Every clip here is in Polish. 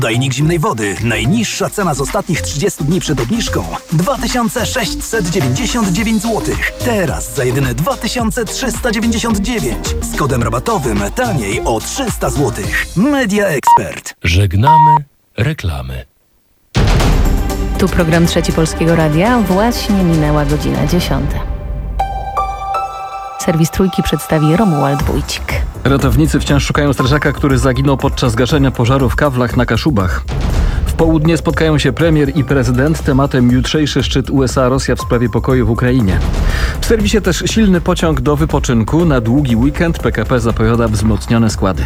Dajnik zimnej wody. Najniższa cena z ostatnich 30 dni przed obniżką 2699 zł. Teraz za jedyne 2399. Z kodem rabatowym taniej o 300 zł. Media Expert. Żegnamy reklamy. Tu program Trzeci Polskiego Radia. Właśnie minęła godzina 10. Serwis Trójki przedstawi Romuald Wójcik. Ratownicy wciąż szukają strażaka, który zaginął podczas gaszenia pożaru w Kawlach na Kaszubach. W południe spotkają się premier i prezydent. Tematem jutrzejszy szczyt USA-Rosja w sprawie pokoju w Ukrainie. W serwisie też silny pociąg do wypoczynku. Na długi weekend PKP zapowiada wzmocnione składy.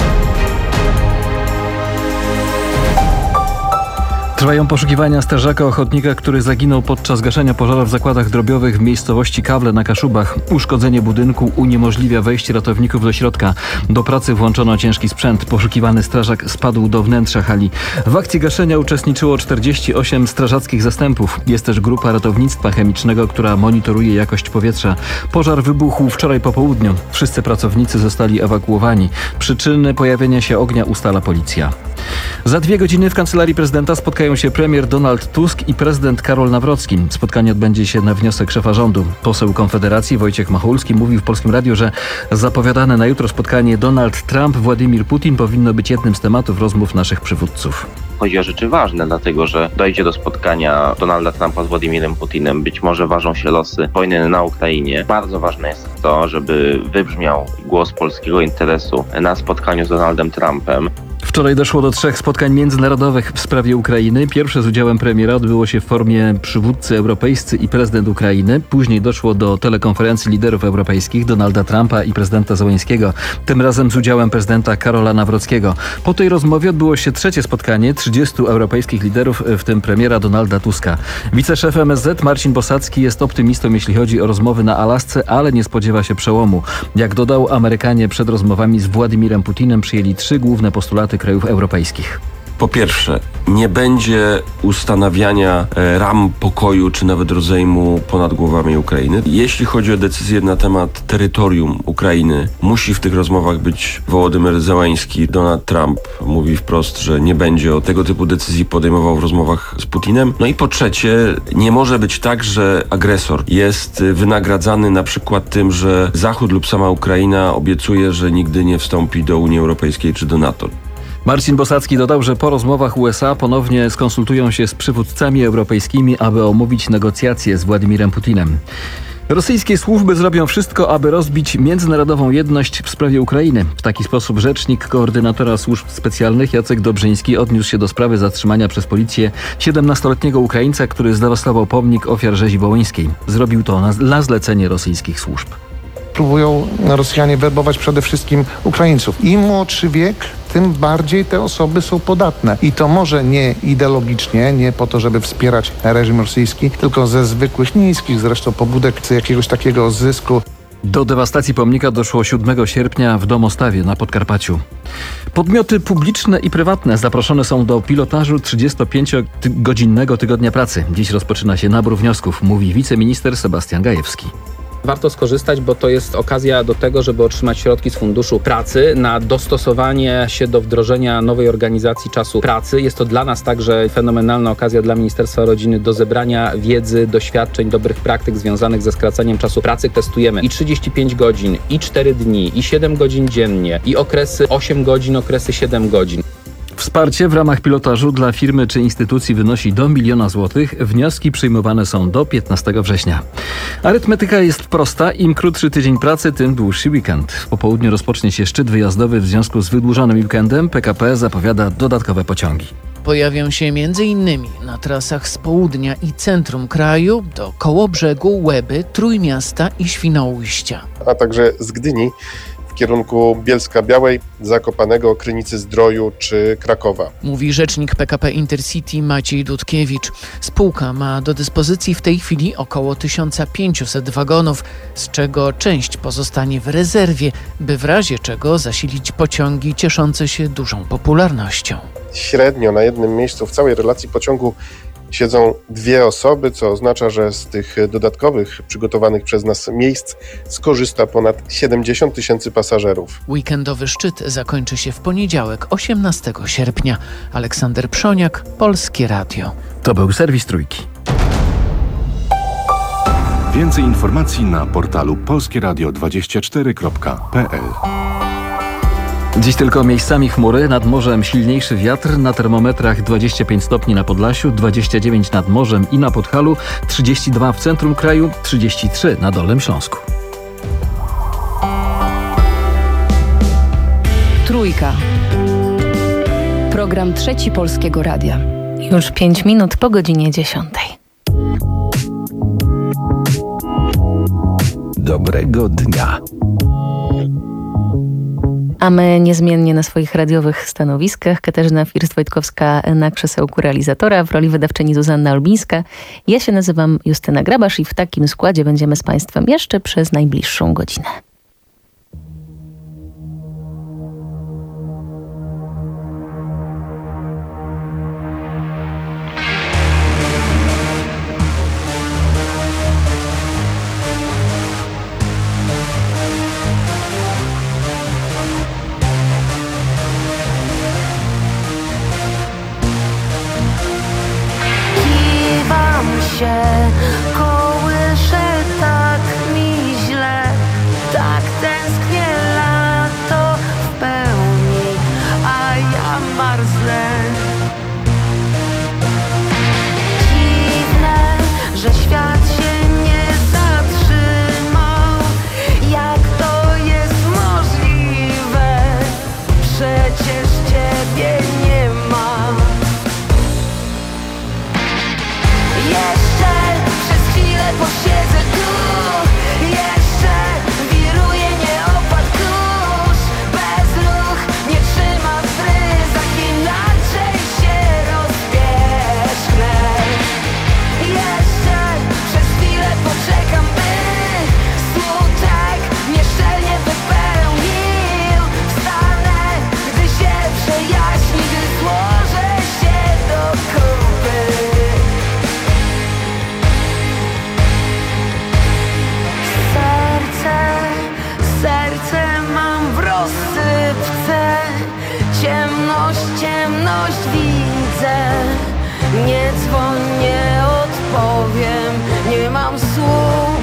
Trwają poszukiwania strażaka ochotnika, który zaginął podczas gaszenia pożaru w zakładach drobiowych w miejscowości Kawle na Kaszubach. Uszkodzenie budynku uniemożliwia wejście ratowników do środka. Do pracy włączono ciężki sprzęt. Poszukiwany strażak spadł do wnętrza hali. W akcji gaszenia uczestniczyło 48 strażackich zastępów. Jest też grupa ratownictwa chemicznego, która monitoruje jakość powietrza. Pożar wybuchł wczoraj po południu. Wszyscy pracownicy zostali ewakuowani. Przyczyny pojawienia się ognia ustala policja. Za 2 godziny w Kancelarii Prezydenta spotkają się premier Donald Tusk i prezydent Karol Nawrocki. Spotkanie odbędzie się na wniosek szefa rządu. Poseł Konfederacji Wojciech Machulski mówił w Polskim Radiu, że zapowiadane na jutro spotkanie Donald Trump, Władimir Putin powinno być jednym z tematów rozmów naszych przywódców. Chodzi o rzeczy ważne, dlatego że dojdzie do spotkania Donalda Trumpa z Władimirem Putinem. Być może ważą się losy wojny na Ukrainie. Bardzo ważne jest to, żeby wybrzmiał głos polskiego interesu na spotkaniu z Donaldem Trumpem. Wczoraj doszło do 3 spotkań międzynarodowych w sprawie Ukrainy. Pierwsze z udziałem premiera odbyło się w formie przywódcy europejscy i prezydent Ukrainy. Później doszło do telekonferencji liderów europejskich Donalda Trumpa i prezydenta Zełenskiego. Tym razem z udziałem prezydenta Karola Nawrockiego. Po tej rozmowie odbyło się 3 spotkanie 30 europejskich liderów, w tym premiera Donalda Tuska. Wiceszef MSZ Marcin Bosacki jest optymistą, jeśli chodzi o rozmowy na Alasce, ale nie spodziewa się przełomu. Jak dodał, Amerykanie przed rozmowami z Władimirem Putinem przyjęli 3 główne postulaty krajów europejskich. Po pierwsze, nie będzie ustanawiania ram pokoju czy nawet rozejmu ponad głowami Ukrainy. Jeśli chodzi o decyzję na temat terytorium Ukrainy, musi w tych rozmowach być Wołodymyr Zełański. Donald Trump mówi wprost, że nie będzie tego typu decyzji podejmował w rozmowach z Putinem. No i po trzecie, nie może być tak, że agresor jest wynagradzany na przykład tym, że Zachód lub sama Ukraina obiecuje, że nigdy nie wstąpi do Unii Europejskiej czy do NATO. Marcin Bosacki dodał, że po rozmowach USA ponownie skonsultują się z przywódcami europejskimi, aby omówić negocjacje z Władimirem Putinem. Rosyjskie służby zrobią wszystko, aby rozbić międzynarodową jedność w sprawie Ukrainy. W taki sposób rzecznik koordynatora służb specjalnych Jacek Dobrzyński odniósł się do sprawy zatrzymania przez policję 17-letniego Ukraińca, który zdewastował pomnik ofiar rzezi wołyńskiej. Zrobił to na zlecenie rosyjskich służb. Próbują Rosjanie werbować przede wszystkim Ukraińców. Im młodszy wiek, tym bardziej te osoby są podatne. I to może nie ideologicznie, nie po to, żeby wspierać reżim rosyjski, tylko ze zwykłych, niskich zresztą pobudek, z jakiegoś takiego zysku. Do dewastacji pomnika doszło 7 sierpnia w Domostawie na Podkarpaciu. Podmioty publiczne i prywatne zaproszone są do pilotażu 35-godzinnego tygodnia pracy. Dziś rozpoczyna się nabór wniosków, mówi wiceminister Sebastian Gajewski. Warto skorzystać, bo to jest okazja do tego, żeby otrzymać środki z Funduszu Pracy na dostosowanie się do wdrożenia nowej organizacji czasu pracy. Jest to dla nas także fenomenalna okazja dla Ministerstwa Rodziny do zebrania wiedzy, doświadczeń, dobrych praktyk związanych ze skracaniem czasu pracy. Testujemy i 35 godzin, i 4 dni, i 7 godzin dziennie, i okresy 8 godzin, okresy 7 godzin. Wsparcie w ramach pilotażu dla firmy czy instytucji wynosi do 1 000 000 złotych. Wnioski przyjmowane są do 15 września. Arytmetyka jest prosta. Im krótszy tydzień pracy, tym dłuższy weekend. W popołudniu rozpocznie się szczyt wyjazdowy w związku z wydłużonym weekendem. PKP zapowiada dodatkowe pociągi. Pojawią się m.in. na trasach z południa i centrum kraju do Kołobrzegu, Łeby, Trójmiasta i Świnoujścia. A także z Gdyni w kierunku Bielska-Białej, Zakopanego, Krynicy-Zdroju czy Krakowa. Mówi rzecznik PKP Intercity Maciej Dudkiewicz. Spółka ma do dyspozycji w tej chwili około 1500 wagonów, z czego część pozostanie w rezerwie, by w razie czego zasilić pociągi cieszące się dużą popularnością. Średnio na jednym miejscu w całej relacji pociągu siedzą 2 osoby, co oznacza, że z tych dodatkowych przygotowanych przez nas miejsc skorzysta ponad 70 000 pasażerów. Weekendowy szczyt zakończy się w poniedziałek, 18 sierpnia. Aleksander Przoniak, Polskie Radio. To był serwis Trójki. Więcej informacji na portalu polskieradio24.pl. Dziś tylko miejscami chmury, nad morzem silniejszy wiatr, na termometrach 25 stopni na Podlasiu, 29 nad morzem i na Podhalu, 32 w centrum kraju, 33 na Dolnym Śląsku. Trójka. Program Trzeci Polskiego Radia. Już 5 minut po godzinie 10. Dobrego dnia. A my niezmiennie na swoich radiowych stanowiskach. Katarzyna First-Wojtkowska na krzesełku realizatora, w roli wydawczyni Zuzanna Olbińska. Ja się nazywam Justyna Grabasz i w takim składzie będziemy z Państwem jeszcze przez najbliższą godzinę. Kołyszę tak mi źle, tak tęsknię lato w pełni, a ja marznę. Dziwne, że świat się nie zatrzymał. Jak to jest możliwe? Przecież ciebie nie ma. Jeszcze przez chwilę posiedzę tu, jeszcze wiruje, nie opadł kurz. Bezruch nie trzyma w ryzach, inaczej się rozbieżnę. Jeszcze przez chwilę poczekam, by smutek mnie szczelnie wypełnił. Wstanę, gdy się przejaśni, gdy złożę się do kupy. Serce mam w rozsypce, ciemność widzę. Nie dzwoń, nie odpowiem, nie mam słów.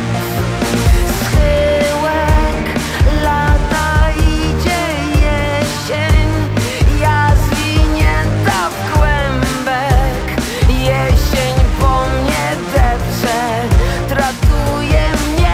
Schyłek lata, idzie jesień, ja zwinięta w kłębek. Jesień po mnie depcze, tratuje mnie.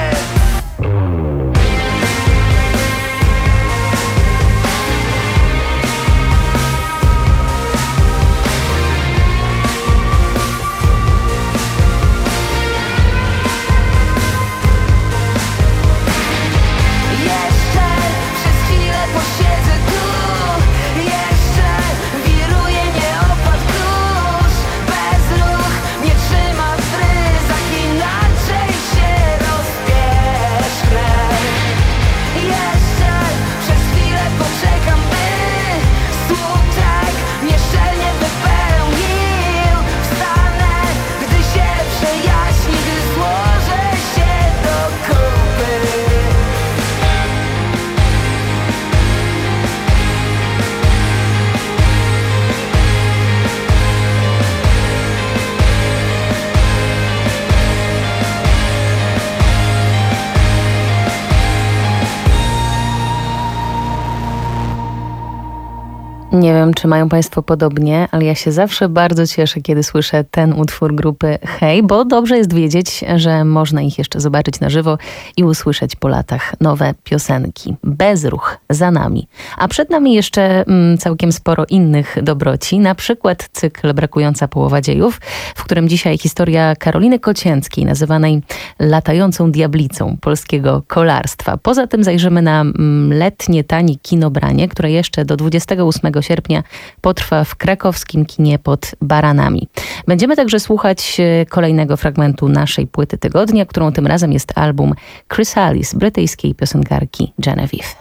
Nie wiem, czy mają Państwo podobnie, ale ja się zawsze bardzo cieszę, kiedy słyszę ten utwór grupy Hej, bo dobrze jest wiedzieć, że można ich jeszcze zobaczyć na żywo i usłyszeć po latach nowe piosenki. Bezruch za nami. A przed nami jeszcze całkiem sporo innych dobroci, na przykład cykl Brakująca połowa dziejów, w którym dzisiaj historia Karoliny Kocięckiej, nazywanej latającą diablicą polskiego kolarstwa. Poza tym zajrzymy na letnie tanie kinobranie, które jeszcze do 28 sierpnia potrwa w krakowskim kinie pod Baranami. Będziemy także słuchać kolejnego fragmentu naszej płyty tygodnia, którą tym razem jest album Chrysalis brytyjskiej piosenkarki Genevieve.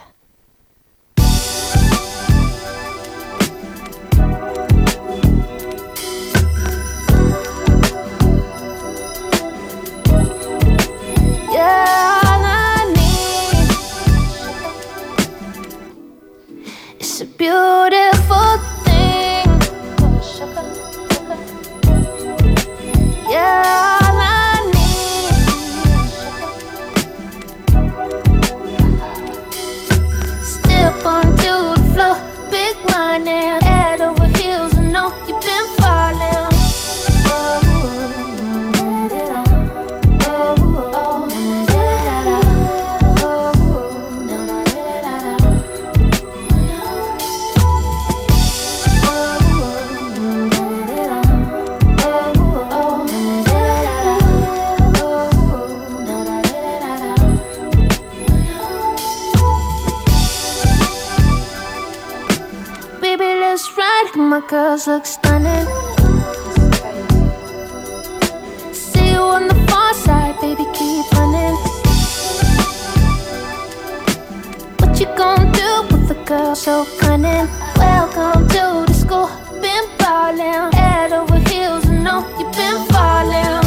eyes look stunning. See you on the far side, baby, keep running. What you gonna do with a girl so cunning? Welcome to the school, been ballin', head over heels, and know you've been falling.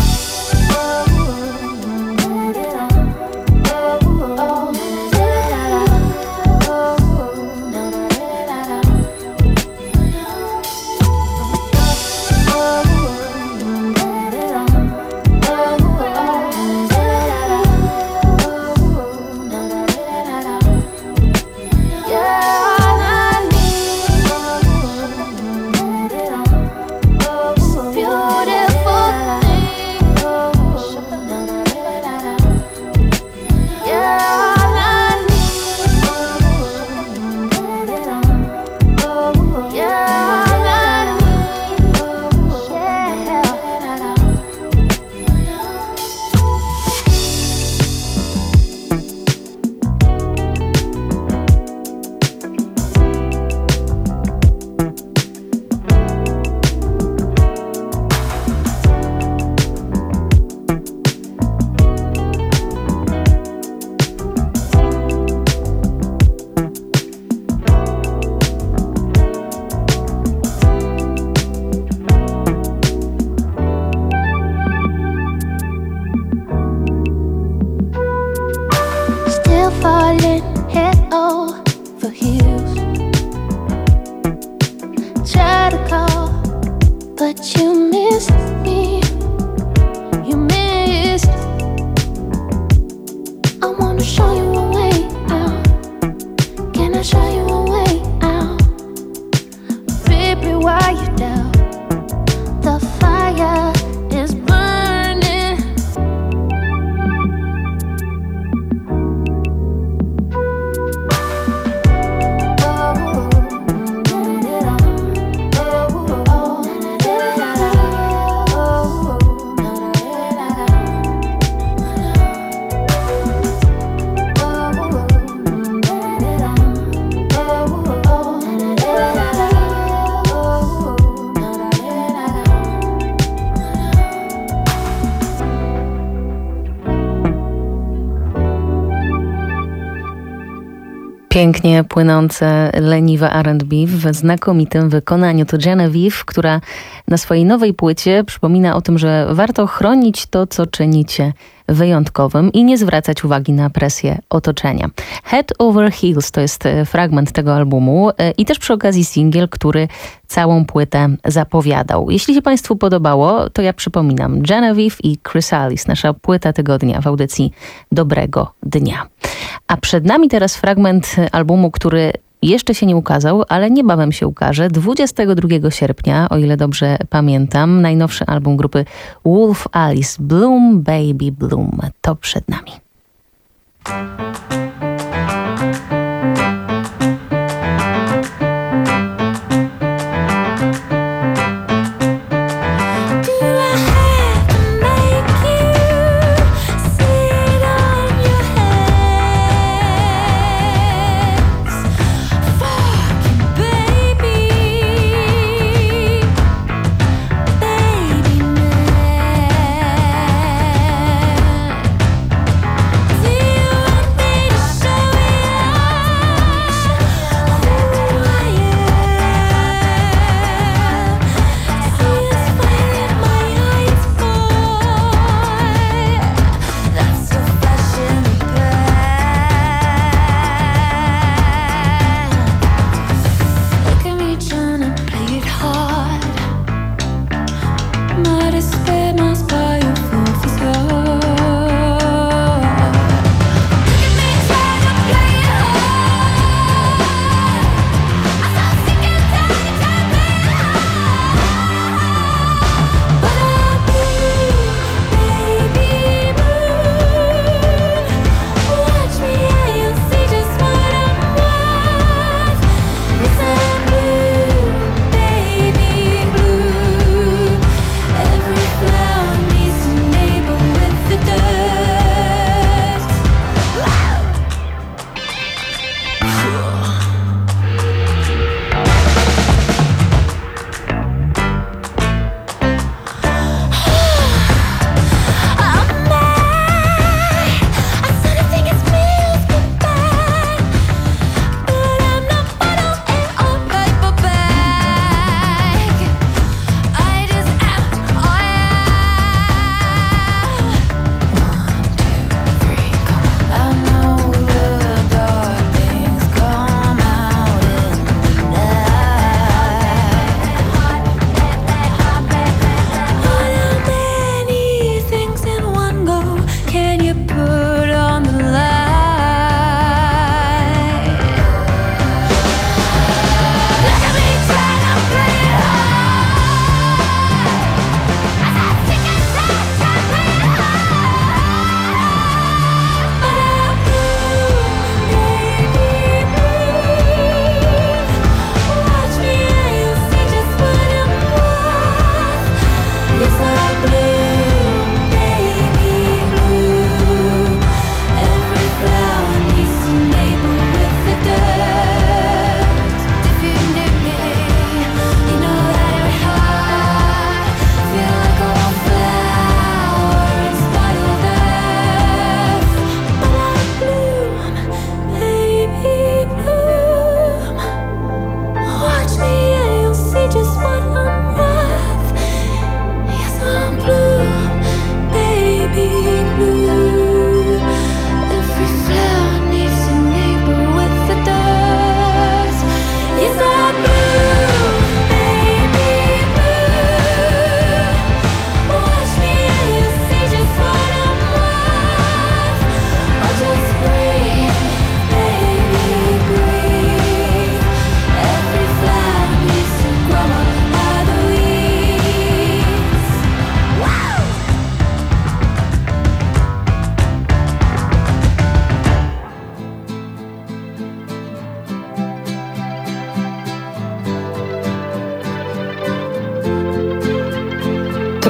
Pięknie płynące, leniwe R&B w znakomitym wykonaniu. To Genevieve, która na swojej nowej płycie przypomina o tym, że warto chronić to, co czynicie wyjątkowym i nie zwracać uwagi na presję otoczenia. Head Over Heels to jest fragment tego albumu i też przy okazji singiel, który całą płytę zapowiadał. Jeśli się Państwu podobało, to ja przypominam Genevieve i Chrysalis, nasza płyta tygodnia w audycji Dobrego Dnia. A przed nami teraz fragment albumu, który jeszcze się nie ukazał, ale niebawem się ukaże. 22 sierpnia, o ile dobrze pamiętam, najnowszy album grupy Wolf Alice, Bloom Baby Bloom. To przed nami. Do you want me to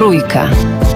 Trójka.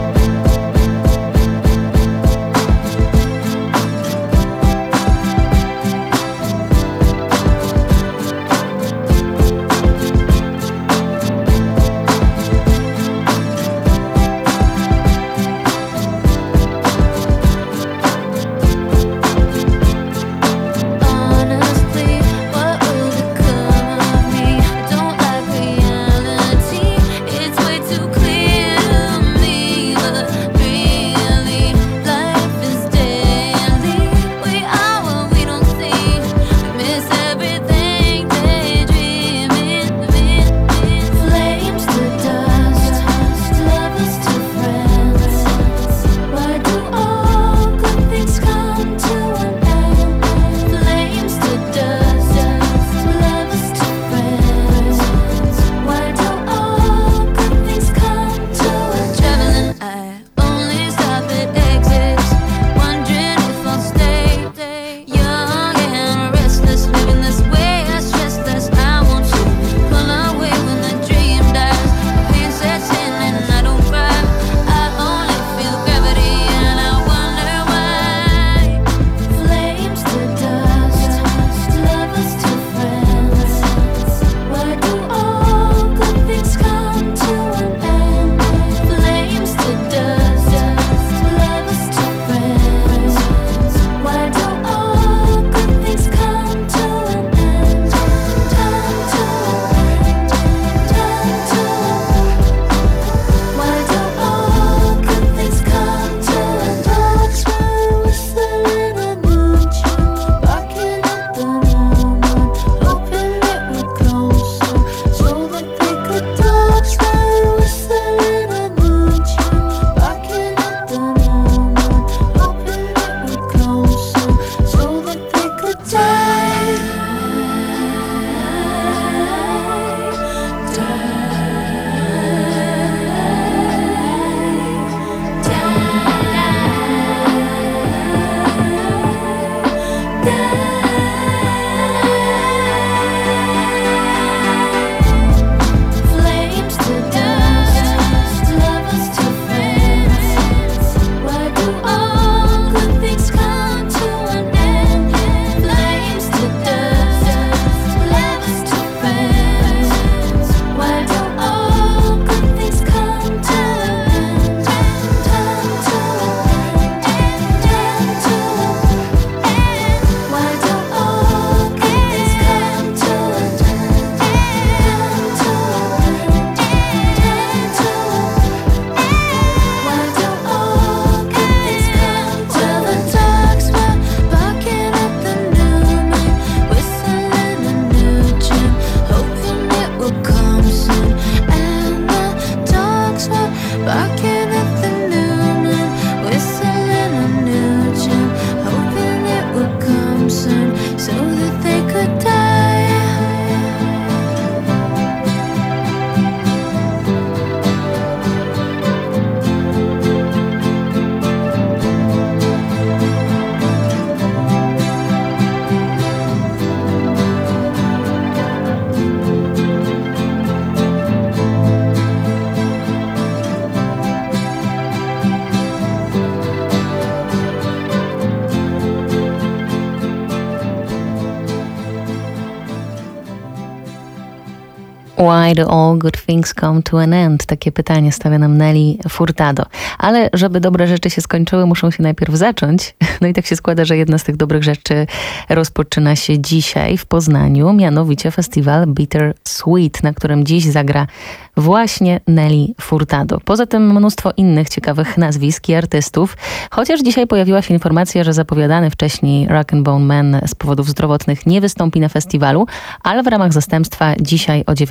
Why do all good things come to an end? Takie pytanie stawia nam Nelly Furtado. Ale żeby dobre rzeczy się skończyły, muszą się najpierw zacząć. No i tak się składa, że jedna z tych dobrych rzeczy rozpoczyna się dzisiaj w Poznaniu, mianowicie festiwal Bitter Sweet, na którym dziś zagra właśnie Nelly Furtado. Poza tym mnóstwo innych ciekawych nazwisk i artystów, chociaż dzisiaj pojawiła się informacja, że zapowiadany wcześniej Rock and Bone Man z powodów zdrowotnych nie wystąpi na festiwalu, ale w ramach zastępstwa dzisiaj o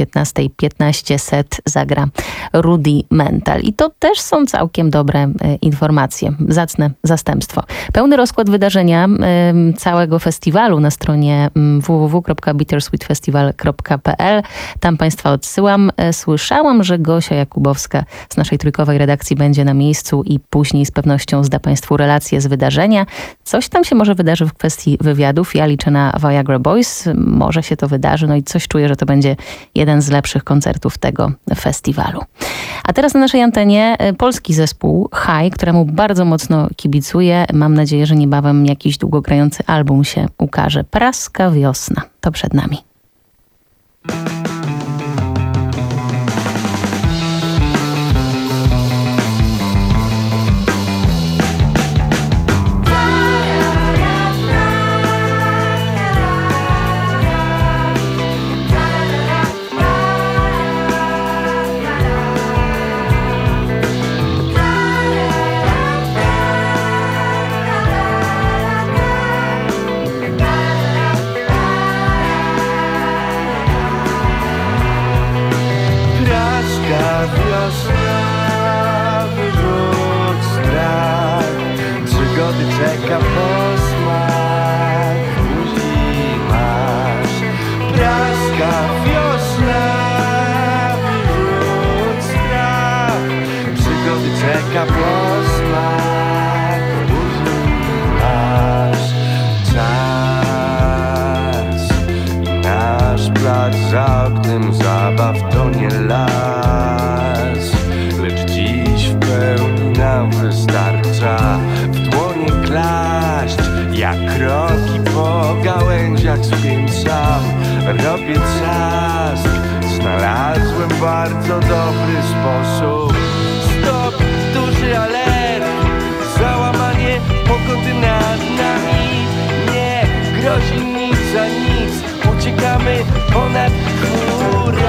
19:15 set zagra Rudy Mental. I to też są całkiem dobre informacje, zacne zastępstwo. Pełny rozkład wydarzenia całego festiwalu na stronie www.bittersweetfestival.pl. Tam Państwa odsyłam. Słyszałam, że Gosia Jakubowska z naszej trójkowej redakcji będzie na miejscu i później z pewnością zda Państwu relację z wydarzenia. Coś tam się może wydarzy w kwestii wywiadów. Ja liczę na Viagra Boys. Może się to wydarzy. No i coś czuję, że to będzie jeden z lepszych koncertów tego festiwalu. A teraz na naszej antenie polski zespół Haj, któremu bardzo mocno kibicuję. Mam nadzieję, że niebawem jakiś długogrający album się ukaże. Praska wiosna. To przed nami. Czeka posmak, buzi masz. Praska wiosna, wyrzuć strach. Przygody czeka posmak, buzi masz. Czas i nasz plac za oknem zabaw to nie las, lecz dziś w pełni nam wystarcza klaść. Jak kroki po gałęziach spięczam, robię trzask. Znalazłem bardzo dobry sposób. Stop, duży alert, załamanie pogody nad nami. Nie grozi nic za nic, uciekamy ponad chmurami.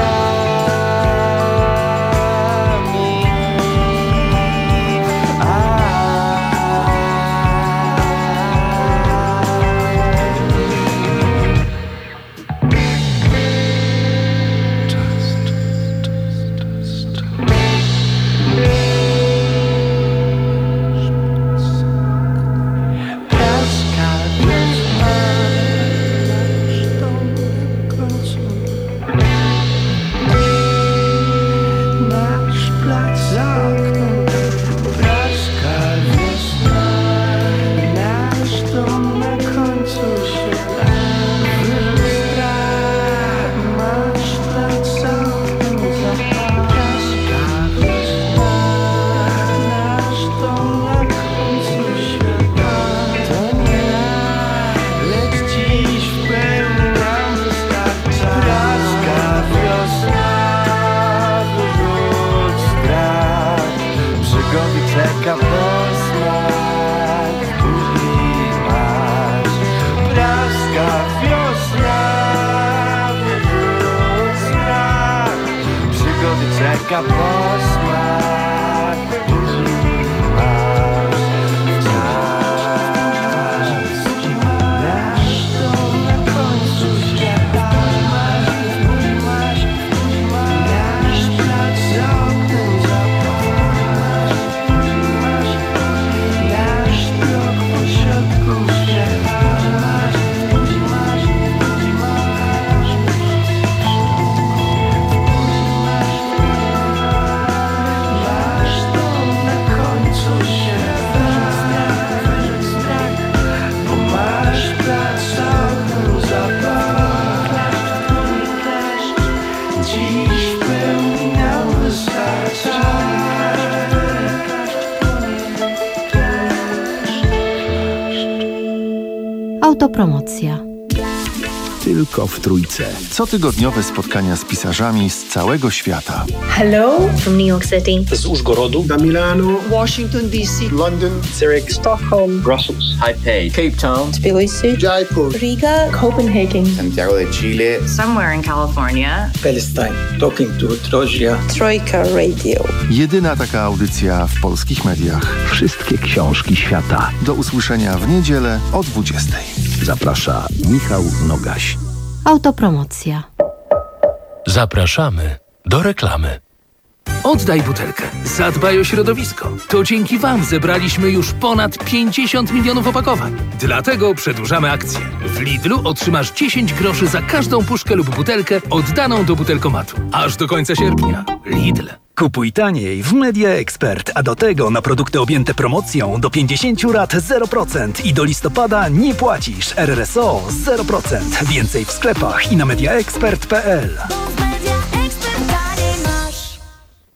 Czeka posmak, buzi masz. Czas nasz dom na końcu świata. Buzi masz, nasz plac za oknem zapasz. Buzi masz, nasz blok pośrodku świata. Buzi masz, buzi masz. Autopromocja. Tylko w Trójce. Cotygodniowe spotkania z pisarzami z całego świata. Hello from New York City. Z Użgorodu. Da Milano. Washington DC. London. Zurich. Stockholm. Brussels. Taipei. Cape Town. Tbilisi. Jaipur. Riga. Copenhagen. Santiago de Chile. Somewhere in California. Palestine. Talking to Troja. Troika Radio. Jedyna taka audycja w polskich mediach. Wszystkie książki świata. Do usłyszenia w niedzielę o 20:00. Zaprasza Michał Nogaś. Autopromocja. Zapraszamy do reklamy. Oddaj butelkę. Zadbaj o środowisko. To dzięki Wam zebraliśmy już ponad 50 milionów opakowań. Dlatego przedłużamy akcję. W Lidlu otrzymasz 10 groszy za każdą puszkę lub butelkę oddaną do butelkomatu. Aż do końca sierpnia. Lidl. Kupuj taniej w Media Expert, a do tego na produkty objęte promocją do 50 rat 0% i do listopada nie płacisz. RRSO 0%. Więcej w sklepach i na mediaexpert.pl.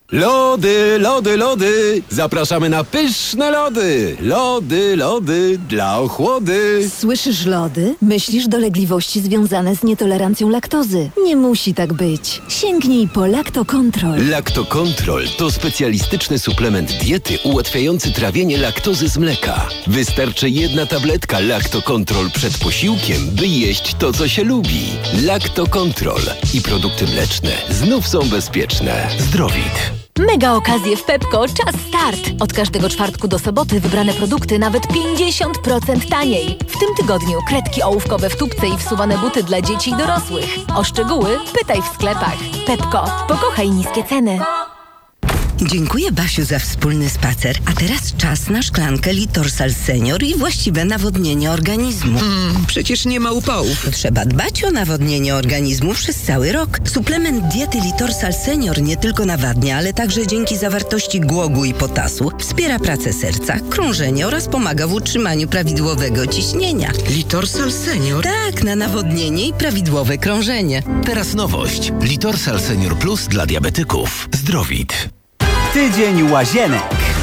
Lody, lody, lody! Zapraszamy na pyszne lody! Lody, lody dla ochłody! Słyszysz lody? Myślisz dolegliwości związane z nietolerancją laktozy. Nie musi tak być. Sięgnij po Lactocontrol. Lactocontrol to specjalistyczny suplement diety ułatwiający trawienie laktozy z mleka. Wystarczy jedna tabletka Lactocontrol przed posiłkiem, by jeść to, co się lubi. Lactocontrol i produkty mleczne znów są bezpieczne. Zdrowit. Mega okazje w Pepco. Czas start. Od każdego czwartku do soboty wybrane produkty nawet 50% taniej. W tym tygodniu kredki ołówkowe w tubce i wsuwane buty dla dzieci i dorosłych. O szczegóły pytaj w sklepach. Pepco. Pokochaj niskie ceny. Dziękuję, Basiu, za wspólny spacer. A teraz czas na szklankę Litorsal Senior i właściwe nawodnienie organizmu. Przecież nie ma upałów. Trzeba dbać o nawodnienie organizmu przez cały rok. Suplement diety Litorsal Senior nie tylko nawadnia, ale także dzięki zawartości głogu i potasu wspiera pracę serca, krążenie oraz pomaga w utrzymaniu prawidłowego ciśnienia. Litorsal Senior? Tak, na nawodnienie i prawidłowe krążenie. Teraz nowość. Litorsal Senior Plus dla diabetyków. Zdrowit. Tydzień łazienek.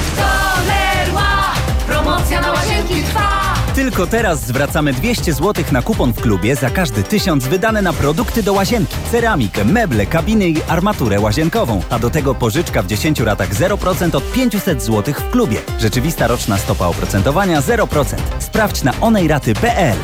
Promocja na łazienki trwa! Tylko teraz zwracamy 200 zł na kupon w klubie za każdy 1000 wydane na produkty do łazienki. Ceramikę, meble, kabiny i armaturę łazienkową. A do tego pożyczka w 10 ratach 0% od 500 zł w klubie. Rzeczywista roczna stopa oprocentowania 0%. Sprawdź na onejraty.pl.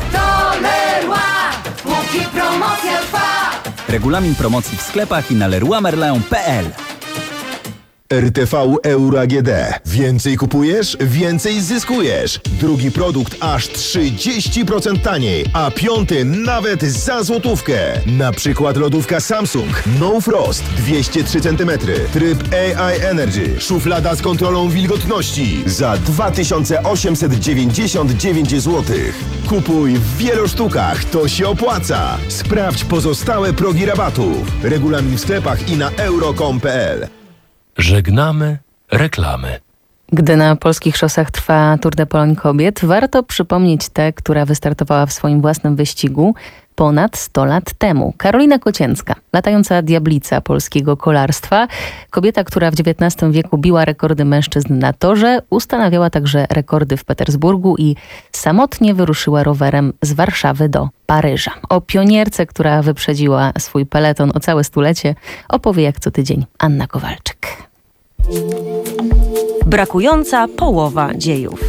Póki promocja trwa! Regulamin promocji w sklepach i na leroymerlin.pl. RTV Euro AGD. Więcej kupujesz, więcej zyskujesz. Drugi produkt aż 30% taniej, a piąty nawet za złotówkę. Na przykład lodówka Samsung No Frost 203 cm, tryb AI Energy, szuflada z kontrolą wilgotności za 2899 zł. Kupuj w wielu sztukach, to się opłaca. Sprawdź pozostałe progi rabatów. Regulamin w sklepach i na euro.com.pl. Żegnamy reklamy. Gdy na polskich szosach trwa Tour de Pologne kobiet, warto przypomnieć tę, która wystartowała w swoim własnym wyścigu ponad 100 lat temu. Karolina Kocięcka, latająca diablica polskiego kolarstwa, kobieta, która w XIX wieku biła rekordy mężczyzn na torze, ustanawiała także rekordy w Petersburgu i samotnie wyruszyła rowerem z Warszawy do Paryża. O pionierce, która wyprzedziła swój peleton o całe stulecie, opowie jak co tydzień Anna Kowalczyk. Brakująca połowa dziejów.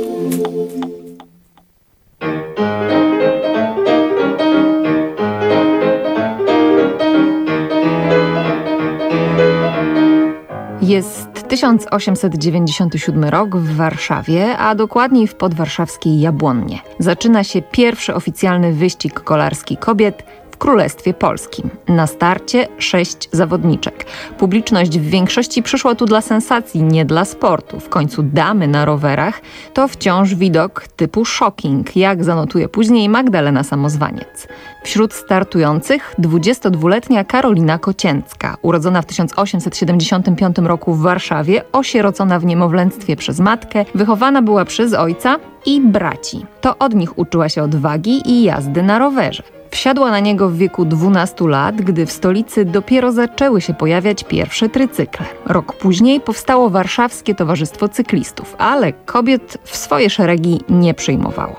Jest 1897 rok w Warszawie, a dokładniej w podwarszawskiej Jabłonnie. Zaczyna się pierwszy oficjalny wyścig kolarski kobiet w Królestwie Polskim. Na starcie 6 zawodniczek. Publiczność w większości przyszła tu dla sensacji, nie dla sportu. W końcu damy na rowerach to wciąż widok typu shocking, jak zanotuje później Magdalena Samozwaniec. Wśród startujących 22-letnia Karolina Kocięcka, urodzona w 1875 roku w Warszawie, osierocona w niemowlęctwie przez matkę, wychowana była przez ojca i braci. To od nich uczyła się odwagi i jazdy na rowerze. Wsiadła na niego w wieku 12 lat, gdy w stolicy dopiero zaczęły się pojawiać pierwsze trycykle. Rok później powstało Warszawskie Towarzystwo Cyklistów, ale kobiet w swoje szeregi nie przyjmowało.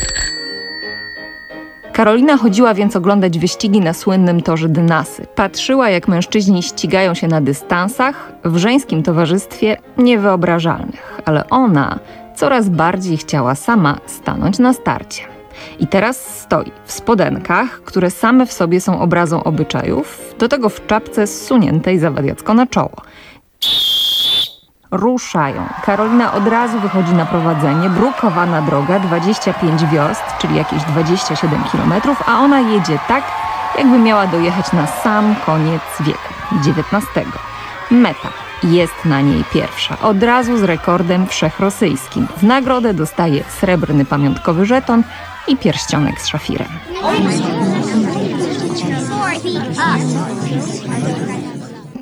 Karolina chodziła więc oglądać wyścigi na słynnym torze Dynasy. Patrzyła, jak mężczyźni ścigają się na dystansach, w żeńskim towarzystwie niewyobrażalnych, ale ona coraz bardziej chciała sama stanąć na starcie. I teraz stoi w spodenkach, które same w sobie są obrazą obyczajów, do tego w czapce zsuniętej zawadiacko na czoło. Ruszają. Karolina od razu wychodzi na prowadzenie, brukowana droga, 25 wiorst, czyli jakieś 27 km, a ona jedzie tak, jakby miała dojechać na sam koniec wieku, XIX. Meta. Jest na niej pierwsza, od razu z rekordem wszechrosyjskim. W nagrodę dostaje srebrny pamiątkowy żeton i pierścionek z szafirem.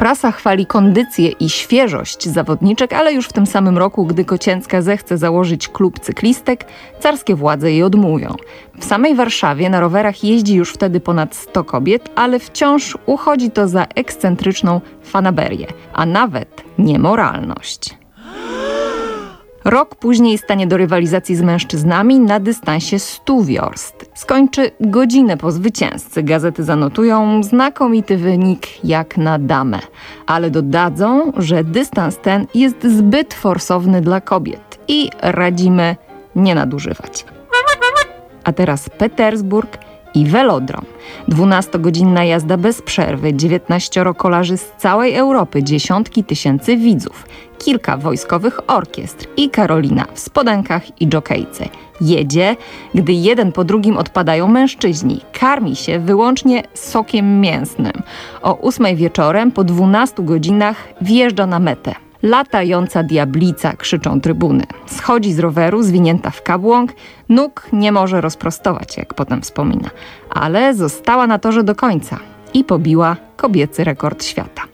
Prasa chwali kondycję i świeżość zawodniczek, ale już w tym samym roku, gdy Kocięcka zechce założyć klub cyklistek, carskie władze jej odmówią. W samej Warszawie na rowerach jeździ już wtedy ponad 100 kobiet, ale wciąż uchodzi to za ekscentryczną fanaberię, a nawet niemoralność. Rok później stanie do rywalizacji z mężczyznami na dystansie 100 wiorst. Skończy godzinę po zwycięzcy. Gazety zanotują znakomity wynik jak na damę. Ale dodadzą, że dystans ten jest zbyt forsowny dla kobiet i radzimy nie nadużywać. A teraz Petersburg i velodrom. 12-godzinna jazda bez przerwy, 19 kolarzy z całej Europy, dziesiątki tysięcy widzów, kilka wojskowych orkiestr i Karolina w spodenkach i dżokejce. Jedzie, gdy jeden po drugim odpadają mężczyźni. Karmi się wyłącznie sokiem mięsnym. O 8 wieczorem, po 12 godzinach wjeżdża na metę. Latająca diablica, krzyczą trybuny. Schodzi z roweru, zwinięta w kabłąk, nóg nie może rozprostować, jak potem wspomina. Ale została na torze do końca i pobiła kobiecy rekord świata.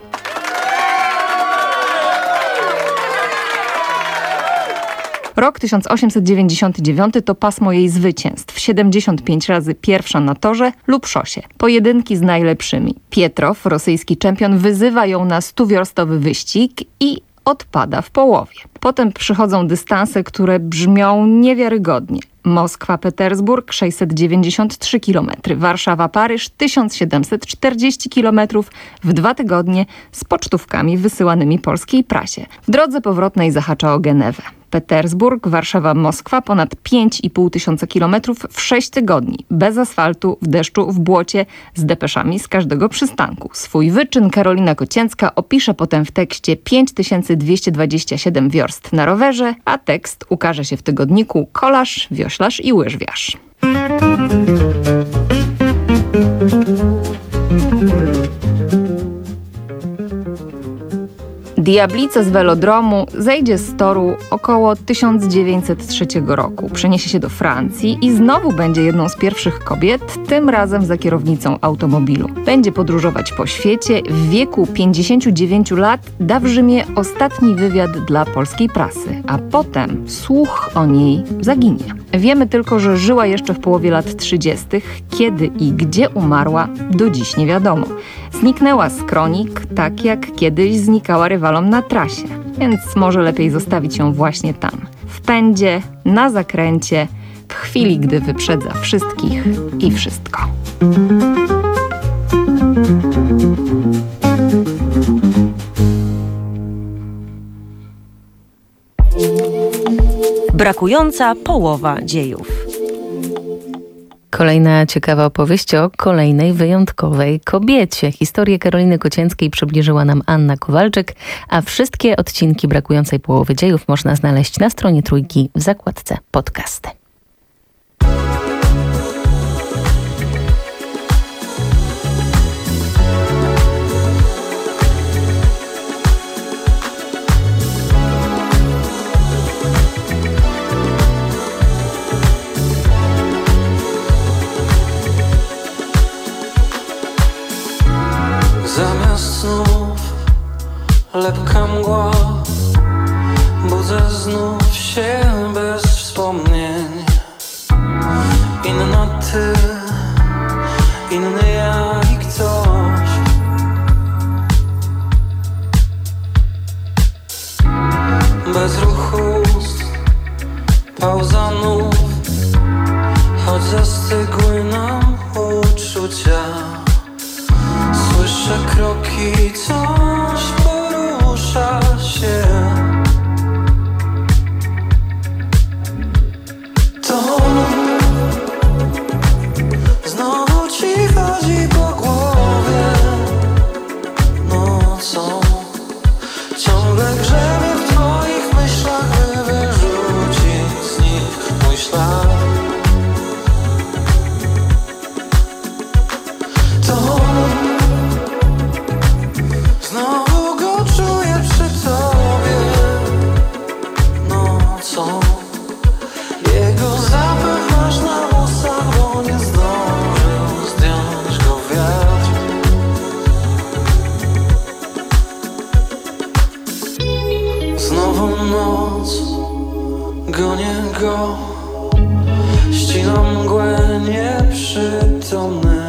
Rok 1899 to pasmo jej zwycięstw. 75 razy pierwsza na torze lub szosie. Pojedynki z najlepszymi. Pietrow, rosyjski czempion, wyzywa ją na 100-wiorstowy wyścig i odpada w połowie. Potem przychodzą dystanse, które brzmią niewiarygodnie. Moskwa-Petersburg 693 km, Warszawa-Paryż 1740 km w 2 tygodnie z pocztówkami wysyłanymi polskiej prasie. W drodze powrotnej zahacza o Genewę. Petersburg, Warszawa, Moskwa ponad 5,5 tysiąca kilometrów w 6 tygodni. Bez asfaltu, w deszczu, w błocie, z depeszami z każdego przystanku. Swój wyczyn Karolina Kocięcka opisze potem w tekście 5227 wiorst na rowerze, a tekst ukaże się w tygodniku Kolarz, Wioślarz i Łyżwiarz. Diablica z velodromu zejdzie z toru około 1903 roku. Przeniesie się do Francji i znowu będzie jedną z pierwszych kobiet, tym razem za kierownicą automobilu. Będzie podróżować po świecie. W wieku 59 lat da w Rzymie ostatni wywiad dla polskiej prasy, a potem słuch o niej zaginie. Wiemy tylko, że żyła jeszcze w połowie lat 30. Kiedy i gdzie umarła, do dziś nie wiadomo. Zniknęła z kronik, tak jak kiedyś znikała rywalom na trasie, więc może lepiej zostawić ją właśnie tam. W pędzie, na zakręcie, w chwili, gdy wyprzedza wszystkich i wszystko. Brakująca połowa dziejów. Kolejna ciekawa opowieść o kolejnej wyjątkowej kobiecie. Historię Karoliny Kocięckiej przybliżyła nam Anna Kowalczyk, a wszystkie odcinki Brakującej połowy dziejów można znaleźć na stronie Trójki w zakładce podcasty. Zamiast snów lepka mgła, budzę znów się bez wspomnień. Inna ty, inny ja i ktoś. Bez ruchu ust, pauza nów, choć zastygły nam uczucia. Słyszę kroki, coś porusza się. To znowu ci chodzi po głowie nocą. Ciągle grzebie w twoich myślach, by wyrzucić z nich mój ślad. To znowu Znowu noc, gonię go, ścinam mgłę nieprzytomny.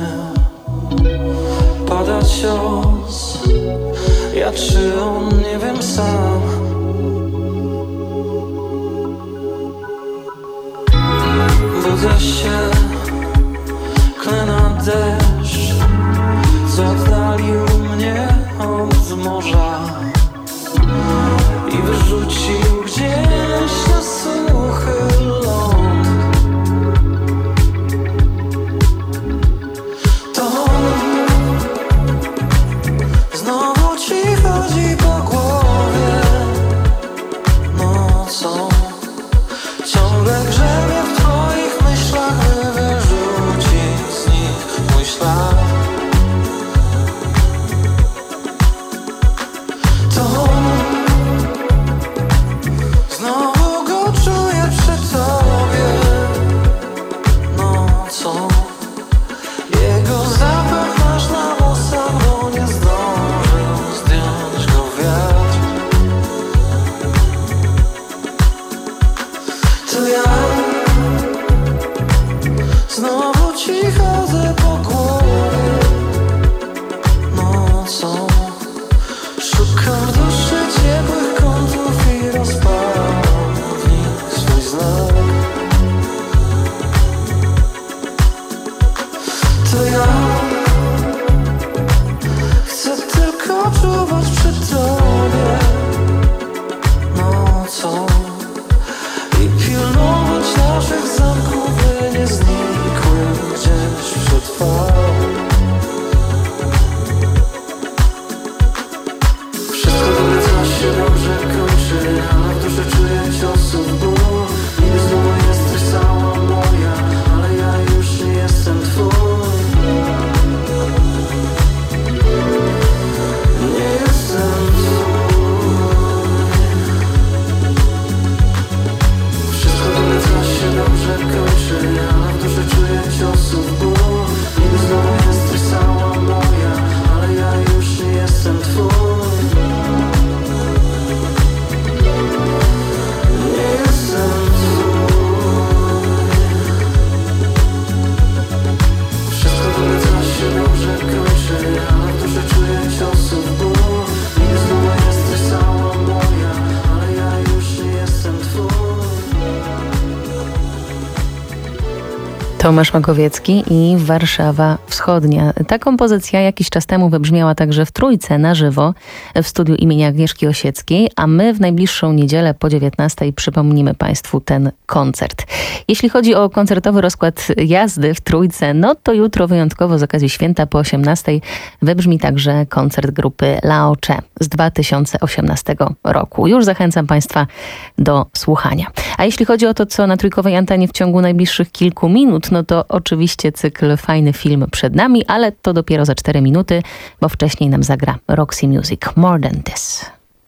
Pada cios, ja czy on, nie wiem sam. Budzę się, klę na deszcz, co oddalił mnie od morza i wyrzucił gdzieś na suchy ląd. To znowu ci chodzi po głowie nocą, ciągle grzebie w twoich myślach, by wyrzucić z nich mój ślad. To znowu go czuję przy tobie nocą. Jego zapach masz na włosach, bo nie zdążył zdjąć go wiatr. To ja znowu ci chodzę po głowie nocą. Szukam w duszy ciepłych kątów i rozpadam w nich swój znak. To ja chcę tylko czuwać przy tobie nocą i pilnować naszych zamków, by nie znikły gdzieś przetrwały. Wszystko dowiedza się dobrze kończy, ale w duszy czuję ciosów ból. Niby znowu jesteś cała moja, ale ja już nie jestem twój. Nie jestem twój. Wszystko dowiedza się dobrze kończy, ale w duszy czuję ciosów ból. Niby znowu jesteś cała moja, ale ja już nie jestem twój. Nie jestem twój. Wszystko dowiedza się dobrze kończy, ale w duszy czuję ciosów ból. Niby znowu jesteś cała moja, ale ja już nie jestem twój. Tomasz Makowiecki i Warszawa Wschodnia. Ta kompozycja jakiś czas temu wybrzmiała także w Trójce na żywo w studiu imienia Agnieszki Osieckiej, a my w najbliższą niedzielę po 19:00 przypomnimy Państwu ten koncert. Jeśli chodzi o koncertowy rozkład jazdy w Trójce, no to jutro wyjątkowo z okazji święta po 18:00 wybrzmi także koncert grupy Laocze z 2018 roku. Już zachęcam Państwa do słuchania. A jeśli chodzi o to, co na trójkowej antenie w ciągu najbliższych kilku minut, no to oczywiście cykl Fajny Film przed nami, ale to dopiero za 4 minuty, bo wcześniej nam zagra Roxy Music More Than This.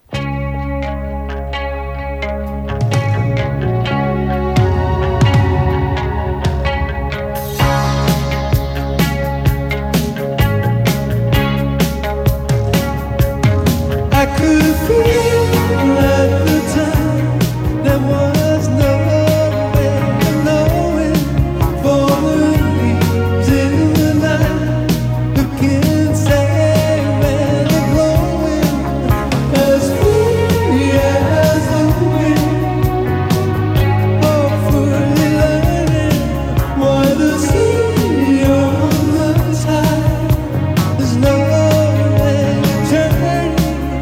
I could feel at the time there was no way of knowing, for the leaves in the night who can say where they're blowing, as free as the wind, hopefully learning why the sea on the tide is no way turning.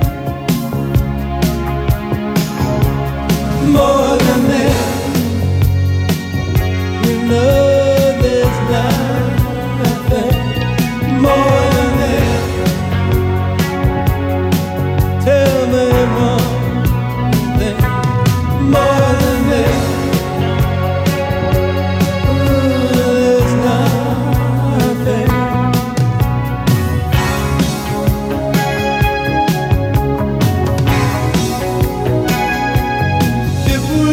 More than that, you know there's nothing more than that. Tell me one thing more than that. There's nothing. If we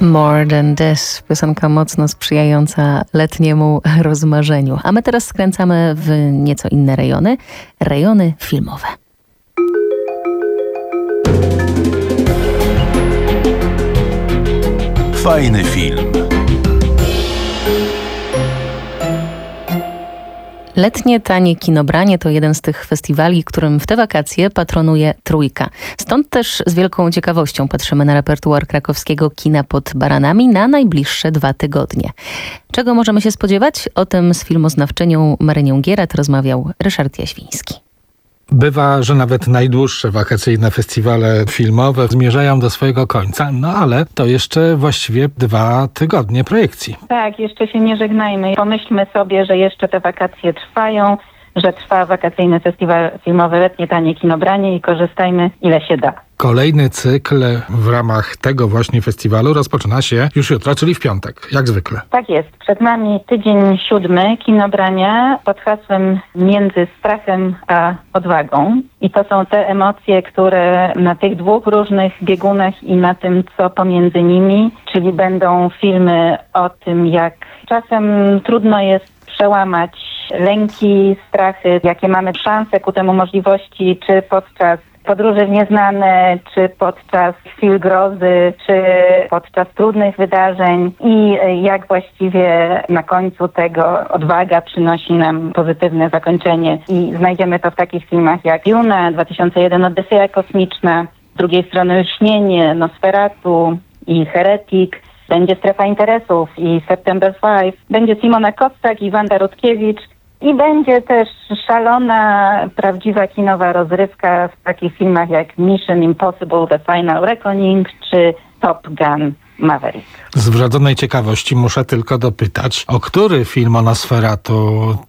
More Than This, piosenka mocno sprzyjająca letniemu rozmarzeniu. A my teraz skręcamy w nieco inne rejony, rejony filmowe. Fajny film. Letnie Tanie Kinobranie to jeden z tych festiwali, którym w te wakacje patronuje Trójka. Stąd też z wielką ciekawością patrzymy na repertuar krakowskiego kina pod Baranami na najbliższe 2 tygodnie. Czego możemy się spodziewać? O tym z filmoznawczynią Marynią Gierat rozmawiał Ryszard Jaświński. Bywa, że nawet najdłuższe wakacyjne festiwale filmowe zmierzają do swojego końca, no ale to jeszcze właściwie 2 tygodnie projekcji. Tak, jeszcze się nie żegnajmy. Pomyślmy sobie, że jeszcze te wakacje trwają, że trwa wakacyjny festiwal filmowy Letnie Tanie Kinobranie i korzystajmy ile się da. Kolejny cykl w ramach tego właśnie festiwalu rozpoczyna się już jutro, czyli w piątek, jak zwykle. Tak jest. Przed nami tydzień 7 kinobrania pod hasłem Między strachem a odwagą. I to są te emocje, które na tych 2 różnych biegunach i na tym, co pomiędzy nimi, czyli będą filmy o tym, jak czasem trudno jest przełamać lęki, strachy, jakie mamy szanse ku temu możliwości, czy podczas podróży w nieznane, czy podczas chwil grozy, czy podczas trudnych wydarzeń i jak właściwie na końcu tego odwaga przynosi nam pozytywne zakończenie. I znajdziemy to w takich filmach jak Duna, 2001 Odyseja kosmiczna, z drugiej strony Lśnienie, Nosferatu i Heretic. Będzie Strefa interesów i September 5. Będzie Simona Kossak i Wanda Rutkiewicz. I będzie też szalona, prawdziwa kinowa rozrywka w takich filmach jak Mission Impossible The Final Reckoning czy Top Gun Maverick. Z wrodzonej ciekawości muszę tylko dopytać, o który film o Nosferatu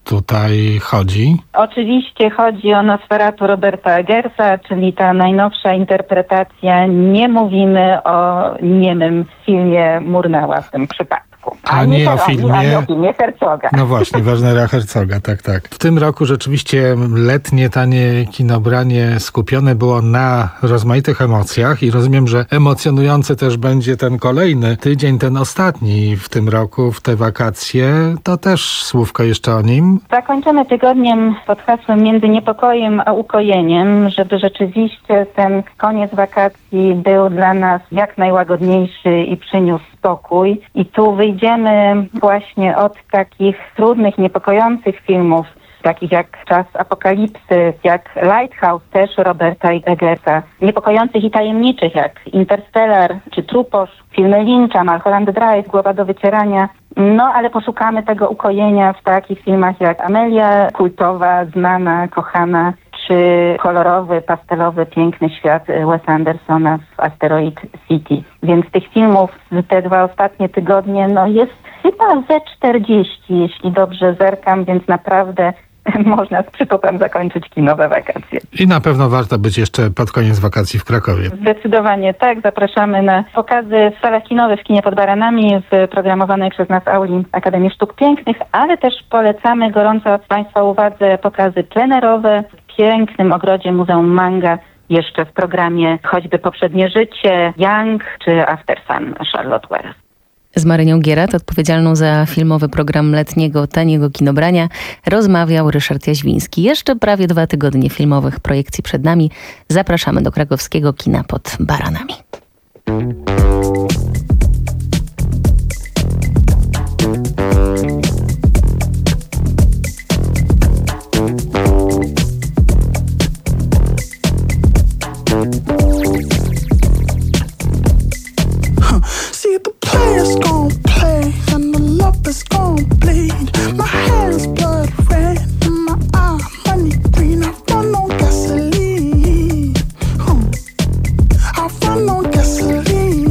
tutaj chodzi? Oczywiście chodzi o Nosferatu Roberta Eggersa, czyli ta najnowsza interpretacja. Nie mówimy o niemym filmie Murnała w tym przypadku. Ani o filmie Herzoga. No właśnie, Wernera Herzoga, tak. W tym roku rzeczywiście letnie tanie kinobranie skupione było na rozmaitych emocjach i rozumiem, że emocjonujący też będzie ten kolejny tydzień, ten ostatni w tym roku, w te wakacje. To też słówko jeszcze o nim. Zakończymy tygodniem pod hasłem Między niepokojem a ukojeniem, żeby rzeczywiście ten koniec wakacji był dla nas jak najłagodniejszy i przyniósł spokój. I tu wyjdziemy właśnie od takich trudnych, niepokojących filmów, takich jak Czas Apokalipsy, jak Lighthouse też Roberta Eggersa, niepokojących i tajemniczych jak Interstellar czy Truposz, filmy Lyncha, Mulholland Drive, Głowa do wycierania. No ale poszukamy tego ukojenia w takich filmach jak Amelia, kultowa, znana, kochana, czy kolorowy, pastelowy, piękny świat Wes Andersona w Asteroid City. Więc tych filmów te 2 ostatnie tygodnie jest chyba ze 40, jeśli dobrze zerkam, więc naprawdę można z przytupem zakończyć kinowe wakacje. I na pewno warto być jeszcze pod koniec wakacji w Krakowie. Zdecydowanie tak. Zapraszamy na pokazy w salach kinowych w kinie pod Baranami w programowanej przez nas auli Akademii Sztuk Pięknych, ale też polecamy gorąco Państwa uwadze pokazy plenerowe w pięknym ogrodzie Muzeum Manga, jeszcze w programie choćby Poprzednie życie, Young czy After Sun Charlotte Wells. Z Marynią Gierat, odpowiedzialną za filmowy program letniego taniego kinobrania, rozmawiał Ryszard Jaświński. Jeszcze prawie 2 tygodnie filmowych projekcji przed nami. Zapraszamy do krakowskiego kina pod Baranami. See, the players gon' play and the lovers gon' bleed. My hands blood red and my eye money green. I run on gasoline. I run on gasoline.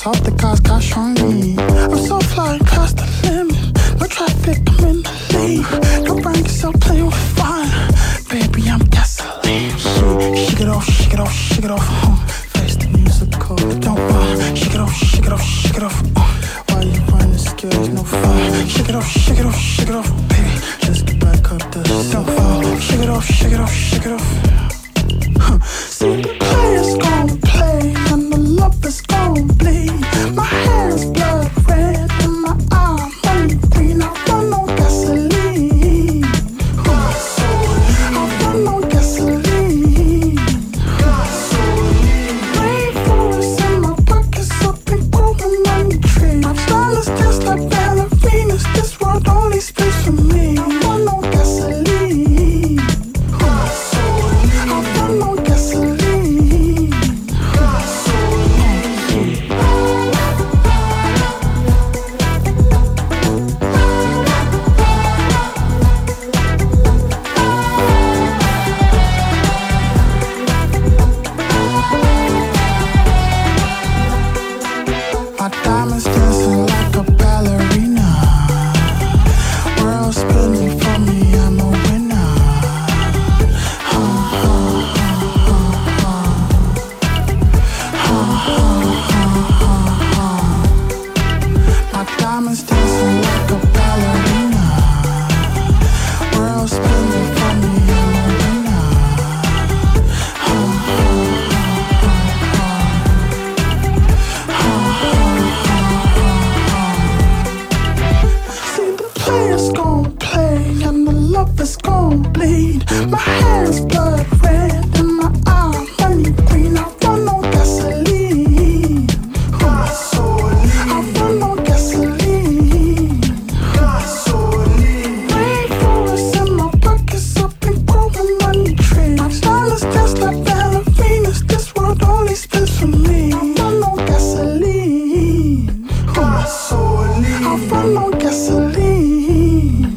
off the cars, cash on me. I'm so fly past the limit. No traffic, I'm in the lane. Don't bring yourself playing with fire. Baby, I'm gasoline. Shake it off, shake it off, shake it off. Face the musical, don't mind. Shake it off, shake it off, shake it off. Why you running scared? No fun. Shake it off, shake it off, shake it off, baby. Let's get back up there. Don't fall. Shake it off, shake it off, shake it off. See the players gon' play and the lovers gon' bleed. My hair's blood red and my eyes money green. I run on gasoline. I run on gasoline. Rainforests in my pockets up and growing money trees. My dollars dance like ballerinas. This world only space for me. I run on gasoline. I run on gasoline. My diamonds dancing like a ballerina. World spinning for me, I'm a winner. My diamonds dancing like a ballerina. World spinning for me, I'm a winner. See the players gon' play and the lovers gon' bleed. My hair's blood red and my eyes money green. I run on gasoline. I run on gasoline. Rainforests in my pockets up and growing money trees. My dollars dance like ballerinas. This world only spins for me. I run on gasoline. I run on gasoline.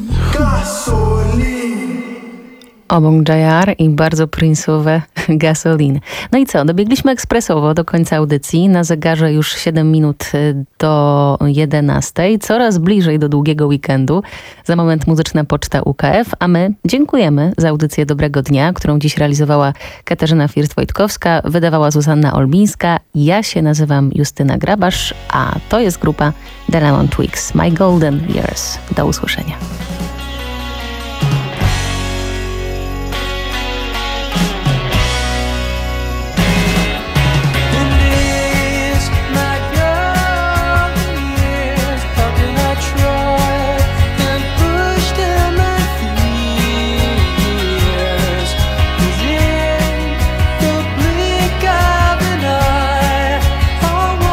Obong JR i bardzo prince'owe Gasoline. No i co, dobiegliśmy ekspresowo do końca audycji. Na zegarze już 7 minut do 11. Coraz bliżej do długiego weekendu. Za moment muzyczna poczta UKF, a my dziękujemy za audycję Dobrego Dnia, którą dziś realizowała Katarzyna First-Wojtkowska, wydawała Zuzanna Olbińska. Ja się nazywam Justyna Grabasz, a to jest grupa The Lemon Twigs. My Golden Years. Do usłyszenia.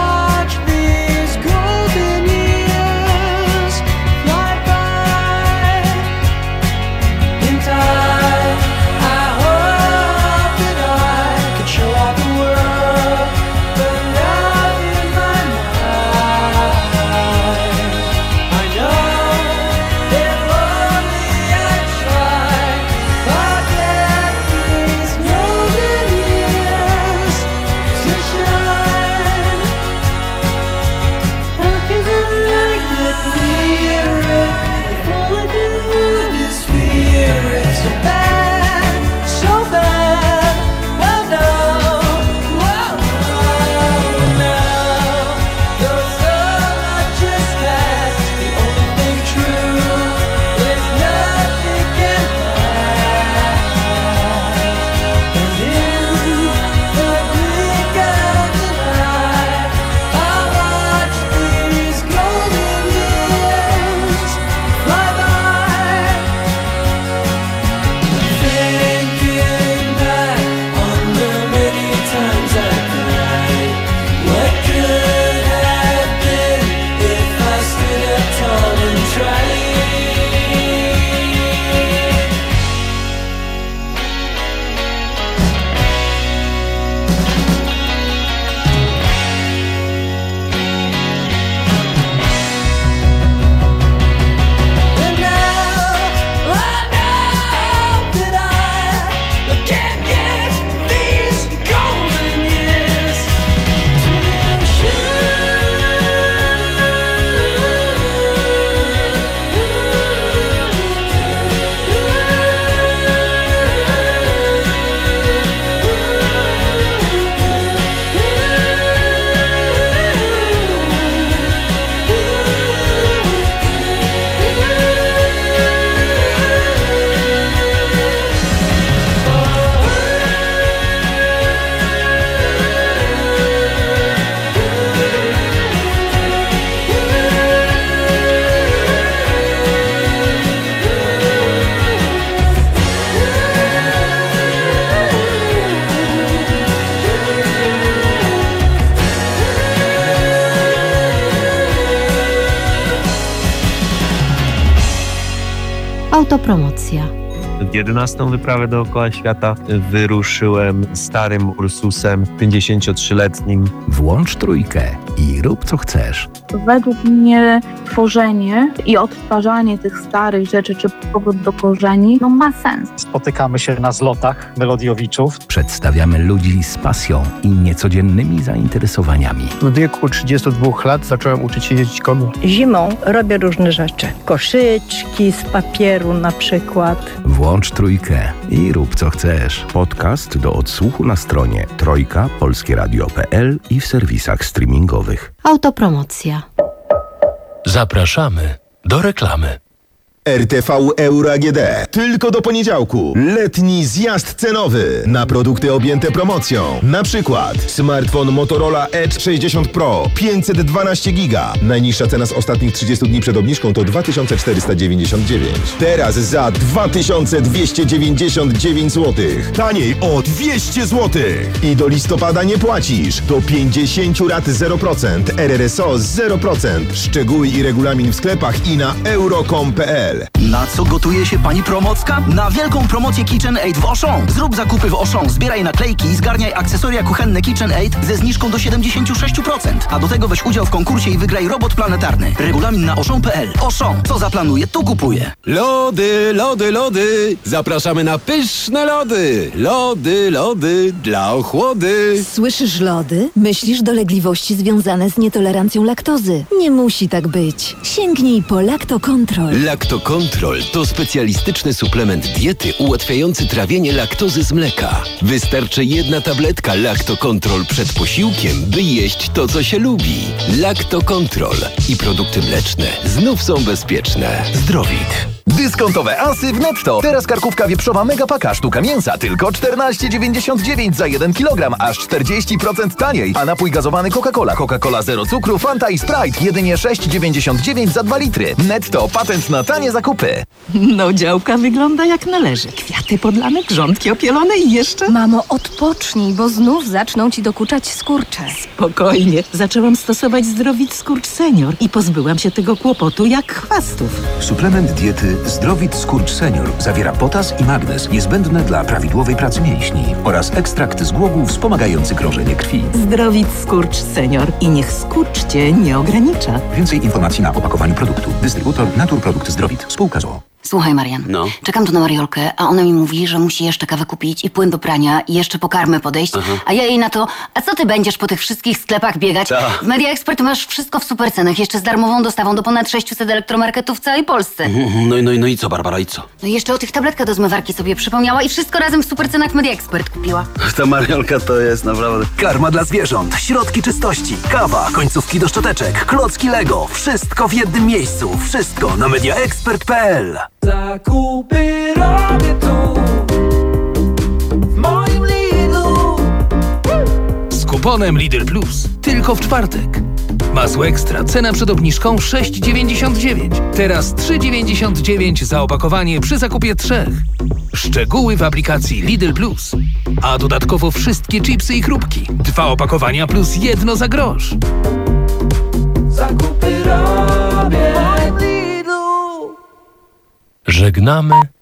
Fly by Autopromocja. 11. wyprawę dookoła świata wyruszyłem starym Ursusem 53-letnim. Włącz trójkę i rób co chcesz. Według mnie tworzenie i odtwarzanie tych starych rzeczy, czy powrót do korzeni, ma sens. Spotykamy się na zlotach melodiowiczów. Przedstawiamy ludzi z pasją i niecodziennymi zainteresowaniami. W wieku 32 lat zacząłem uczyć się jeździć konno. Zimą robię różne rzeczy. Koszyczki z papieru na przykład. Włącz trójkę i rób co chcesz. Podcast do odsłuchu na stronie Trojka, polskieradio.pl i w serwisach streamingowych. Autopromocja. Zapraszamy do reklamy. RTV Euro AGD. Tylko do poniedziałku. Letni zjazd cenowy na produkty objęte promocją. Na przykład smartfon Motorola Edge 60 Pro 512 GB. Najniższa cena z ostatnich 30 dni przed obniżką to 2499. Teraz za 2299 zł. Taniej o 200 zł. I do listopada nie płacisz. Do 50 rat 0%. RRSO 0%. Szczegóły i regulamin w sklepach i na euro.com.pl. Na co gotuje się pani Promocka? Na wielką promocję KitchenAid w Auchan. Zrób zakupy w Auchan, zbieraj naklejki i zgarniaj akcesoria kuchenne KitchenAid ze zniżką do 76%. A do tego weź udział w konkursie i wygraj robot planetarny. Regulamin na auchan.pl. Auchan. Co zaplanuje, to kupuje. Lody, lody, lody. Zapraszamy na pyszne lody. Lody, lody dla ochłody. Słyszysz lody? Myślisz dolegliwości związane z nietolerancją laktozy. Nie musi tak być. Sięgnij po Lactocontrol. Lactocontrol to specjalistyczny suplement diety ułatwiający trawienie laktozy z mleka. Wystarczy jedna tabletka Lactocontrol przed posiłkiem, by jeść to, co się lubi. Lactocontrol i produkty mleczne znów są bezpieczne. Zdrowit. Dyskontowe asy w Netto. Teraz karkówka wieprzowa Megapaka, sztuka mięsa tylko 14,99 za 1 kg, aż 40% taniej. A napój gazowany Coca-Cola, Coca-Cola zero cukru, Fanta i Sprite jedynie 6,99 za 2 litry. Netto, patent na tanie zakupy. No, działka wygląda jak należy. Kwiaty podlane, grządki opielone i jeszcze... Mamo, odpocznij, bo znów zaczną ci dokuczać skurcze. Spokojnie. Zaczęłam stosować Zdrowit Skurcz Senior i pozbyłam się tego kłopotu jak chwastów. Suplement diety Zdrowit Skurcz Senior zawiera potas i magnez niezbędne dla prawidłowej pracy mięśni oraz ekstrakt z głogu wspomagający krążenie krwi. Zdrowit Skurcz Senior i niech skurcz cię nie ogranicza. Więcej informacji na opakowaniu produktu. Dystrybutor Naturprodukt Zdrowit. Spółka z o.o. Słuchaj, Marian, czekam tu na Mariolkę, a ona mi mówi, że musi jeszcze kawę kupić i płyn do prania i jeszcze po karmę podejść, a ja jej na to, a co ty będziesz po tych wszystkich sklepach biegać? W Media Expert masz wszystko w supercenach, jeszcze z darmową dostawą do ponad 600 elektromarketów w całej Polsce. No i co, Barbara, i co? No i jeszcze o tych tabletkach do zmywarki sobie przypomniała i wszystko razem w supercenach w Media Expert kupiła. Ta Mariolka to jest naprawdę... Karma dla zwierząt, środki czystości, kawa, końcówki do szczoteczek, klocki Lego. Wszystko w jednym miejscu. Wszystko na mediaexpert.pl. Zakupy robię tu, w moim Lidlu. Z kuponem Lidl Plus tylko w czwartek. Masło ekstra, cena przed obniżką 6,99. Teraz 3,99 za opakowanie przy zakupie 3. Szczegóły w aplikacji Lidl Plus. A dodatkowo wszystkie chipsy i chrupki. 2 opakowania plus 1 za grosz. Zakupy robię w moim Lidlu. Żegnamy